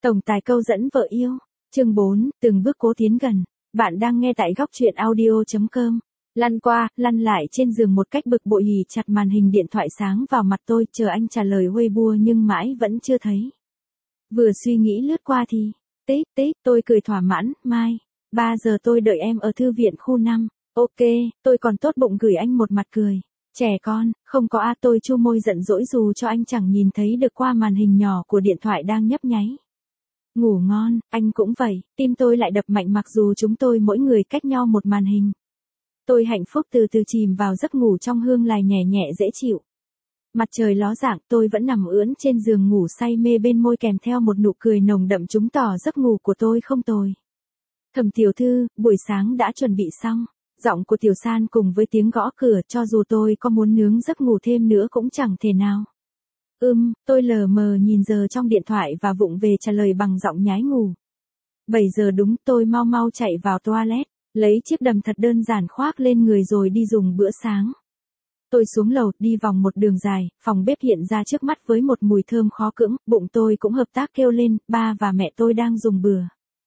Tổng tài câu dẫn vợ yêu. Chương 4, từng bước cố tiến gần. Bạn đang nghe tại góc truyện audio.com. Lăn qua, lăn lại trên giường một cách bực bội hì chặt màn hình điện thoại sáng vào mặt tôi, chờ anh trả lời Weibo nhưng mãi vẫn chưa thấy. Vừa suy nghĩ lướt qua thì, tôi cười thỏa mãn, mai, 3 giờ tôi đợi em ở thư viện khu 5. Ok, tôi còn tốt bụng gửi anh một mặt cười. Trẻ con, không có tôi chu môi giận dỗi dù cho anh chẳng nhìn thấy được qua màn hình nhỏ của điện thoại đang nhấp nháy. Ngủ ngon, anh cũng vậy, tim tôi lại đập mạnh mặc dù chúng tôi mỗi người cách nhau một màn hình. Tôi hạnh phúc từ từ chìm vào giấc ngủ trong hương lài nhẹ nhẹ dễ chịu. Mặt trời ló dạng, tôi vẫn nằm ưỡn trên giường ngủ say mê bên môi kèm theo một nụ cười nồng đậm chứng tỏ giấc ngủ của tôi không tồi. Thẩm tiểu thư, buổi sáng đã chuẩn bị xong. Giọng của Tiểu San cùng với tiếng gõ cửa cho dù tôi có muốn nướng giấc ngủ thêm nữa cũng chẳng thể nào. Tôi lờ mờ nhìn giờ trong điện thoại và vụng về trả lời bằng giọng nhái ngủ. 7 giờ đúng, tôi mau mau chạy vào toilet, lấy chiếc đầm thật đơn giản khoác lên người rồi đi dùng bữa sáng. Tôi xuống lầu, đi vòng một đường dài, phòng bếp hiện ra trước mắt với một mùi thơm khó cưỡng, bụng tôi cũng hợp tác kêu lên, ba và mẹ tôi đang dùng bữa.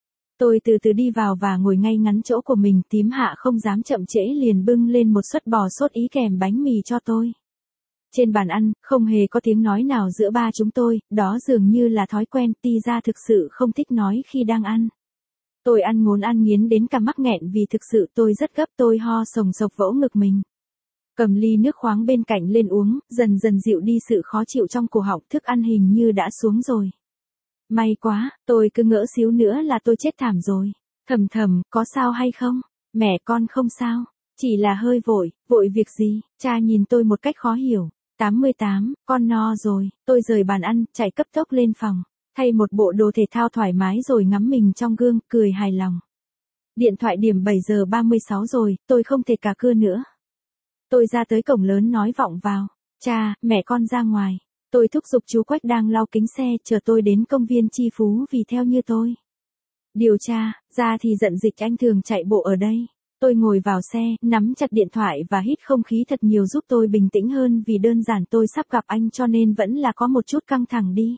Tôi từ từ đi vào và ngồi ngay ngắn chỗ của mình, tím hạ không dám chậm trễ liền bưng lên một suất bò sốt ý kèm bánh mì cho tôi. Trên bàn ăn, không hề có tiếng nói nào giữa ba chúng tôi, đó dường như là thói quen, Ti ra thực sự không thích nói khi đang ăn. Tôi ăn ngốn ăn nghiến đến cả mắc nghẹn vì thực sự tôi rất gấp, tôi ho sồng sộc vỗ ngực mình. Cầm ly nước khoáng bên cạnh lên uống, dần dần dịu đi sự khó chịu trong cổ họng, thức ăn hình như đã xuống rồi. May quá, tôi cứ ngỡ xíu nữa là tôi chết thảm rồi. Thầm, có sao hay không? Mẹ con không sao, chỉ là hơi vội việc gì? Cha nhìn tôi một cách khó hiểu. 88, con no rồi, tôi rời bàn ăn, chạy cấp tốc lên phòng, thay một bộ đồ thể thao thoải mái rồi ngắm mình trong gương, cười hài lòng. Điện thoại điểm 7 giờ 36 rồi, tôi không thể cà cưa nữa. Tôi ra tới cổng lớn nói vọng vào, cha, mẹ con ra ngoài. Tôi thúc giục chú Quách đang lau kính xe chờ tôi đến công viên Chi Phú vì theo như tôi. Điều tra, ra thì giận dịch anh thường chạy bộ ở đây. Tôi ngồi vào xe, nắm chặt điện thoại và hít không khí thật nhiều giúp tôi bình tĩnh hơn vì đơn giản tôi sắp gặp anh cho nên vẫn là có một chút căng thẳng đi.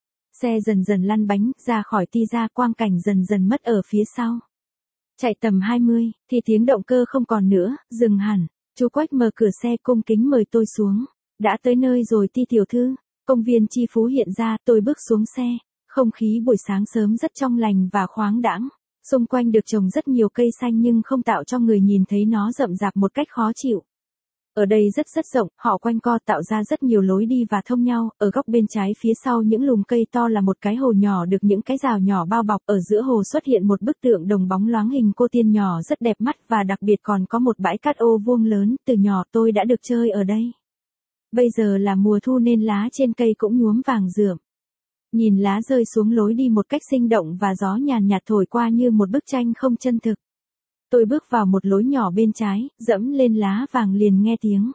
Xe dần dần lăn bánh, ra khỏi Ti ra quang cảnh dần dần mất ở phía sau. Chạy tầm 20, thì tiếng động cơ không còn nữa, dừng hẳn. Chú Quách mở cửa xe cung kính mời tôi xuống. Đã tới nơi rồi Ti tiểu thư. Công viên Chi Phú hiện ra, tôi bước xuống xe. Không khí buổi sáng sớm rất trong lành và khoáng đãng. Xung quanh được trồng rất nhiều cây xanh nhưng không tạo cho người nhìn thấy nó rậm rạp một cách khó chịu. Ở đây rất rộng, họ quanh co tạo ra rất nhiều lối đi và thông nhau, ở góc bên trái phía sau những lùm cây to là một cái hồ nhỏ được những cái rào nhỏ bao bọc, ở giữa hồ xuất hiện một bức tượng đồng bóng loáng hình cô tiên nhỏ rất đẹp mắt và đặc biệt còn có một bãi cát ô vuông lớn, từ nhỏ tôi đã được chơi ở đây. Bây giờ là mùa thu nên lá trên cây cũng nhuốm vàng rượm. Nhìn lá rơi xuống lối đi một cách sinh động và gió nhàn nhạt thổi qua như một bức tranh không chân thực. Tôi bước vào một lối nhỏ bên trái, dẫm lên lá vàng liền nghe tiếng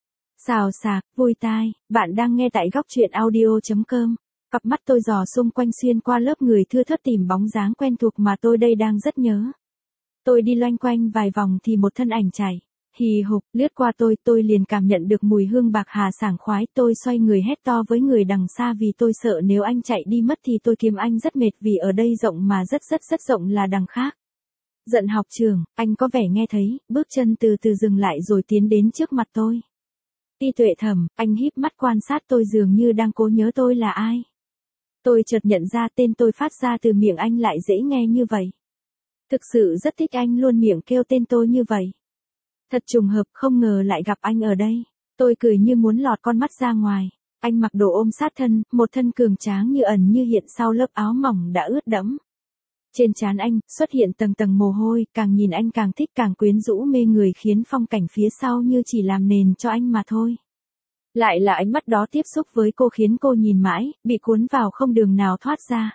xào xạc, vui tai. Bạn đang nghe tại góc truyện audio.com. Cặp mắt tôi dò xung quanh xuyên qua lớp người thưa thớt tìm bóng dáng quen thuộc mà tôi đây đang rất nhớ. Tôi đi loanh quanh vài vòng thì một thân ảnh chạy hì hục lướt qua tôi liền cảm nhận được mùi hương bạc hà sảng khoái, tôi xoay người hét to với người đằng xa vì tôi sợ nếu anh chạy đi mất thì tôi kiếm anh rất mệt vì ở đây rộng mà rất rộng là đằng khác. Giận học trường, anh có vẻ nghe thấy, bước chân từ từ dừng lại rồi tiến đến trước mặt tôi. Ti Tuệ thầm, anh híp mắt quan sát tôi dường như đang cố nhớ tôi là ai. Tôi chợt nhận ra tên tôi phát ra từ miệng anh lại dễ nghe như vậy. Thực sự rất thích anh luôn miệng kêu tên tôi như vậy. Thật trùng hợp, không ngờ lại gặp anh ở đây. Tôi cười như muốn lọt con mắt ra ngoài. Anh mặc đồ ôm sát thân, một thân cường tráng như ẩn như hiện sau lớp áo mỏng đã ướt đẫm. Trên trán anh xuất hiện tầng tầng mồ hôi, càng nhìn anh càng thích càng quyến rũ mê người khiến phong cảnh phía sau như chỉ làm nền cho anh mà thôi. Lại là ánh mắt đó tiếp xúc với cô khiến cô nhìn mãi, bị cuốn vào không đường nào thoát ra.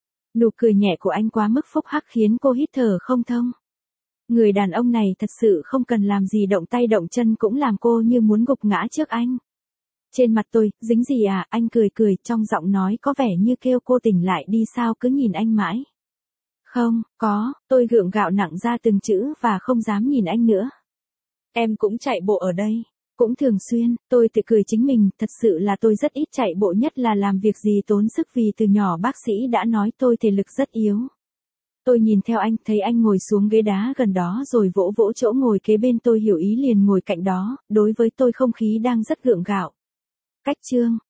Nụ cười nhẹ của anh quá mức phúc hắc khiến cô hít thở không thông. Người đàn ông này thật sự không cần làm gì động tay động chân cũng làm cô như muốn gục ngã trước anh. Trên mặt tôi, dính gì à, anh cười trong giọng nói có vẻ như kêu cô tỉnh lại đi sao cứ nhìn anh mãi. Không, có, tôi gượng gạo nặng ra từng chữ và không dám nhìn anh nữa. Em cũng chạy bộ ở đây. Cũng thường xuyên, tôi tự cười chính mình, thật sự là tôi rất ít chạy bộ, nhất là làm việc gì tốn sức, vì từ nhỏ bác sĩ đã nói tôi thể lực rất yếu. Tôi nhìn theo anh, thấy anh ngồi xuống ghế đá gần đó rồi vỗ vỗ chỗ ngồi kế bên, tôi hiểu ý liền ngồi cạnh đó, đối với tôi không khí đang rất gượng gạo. Cách chương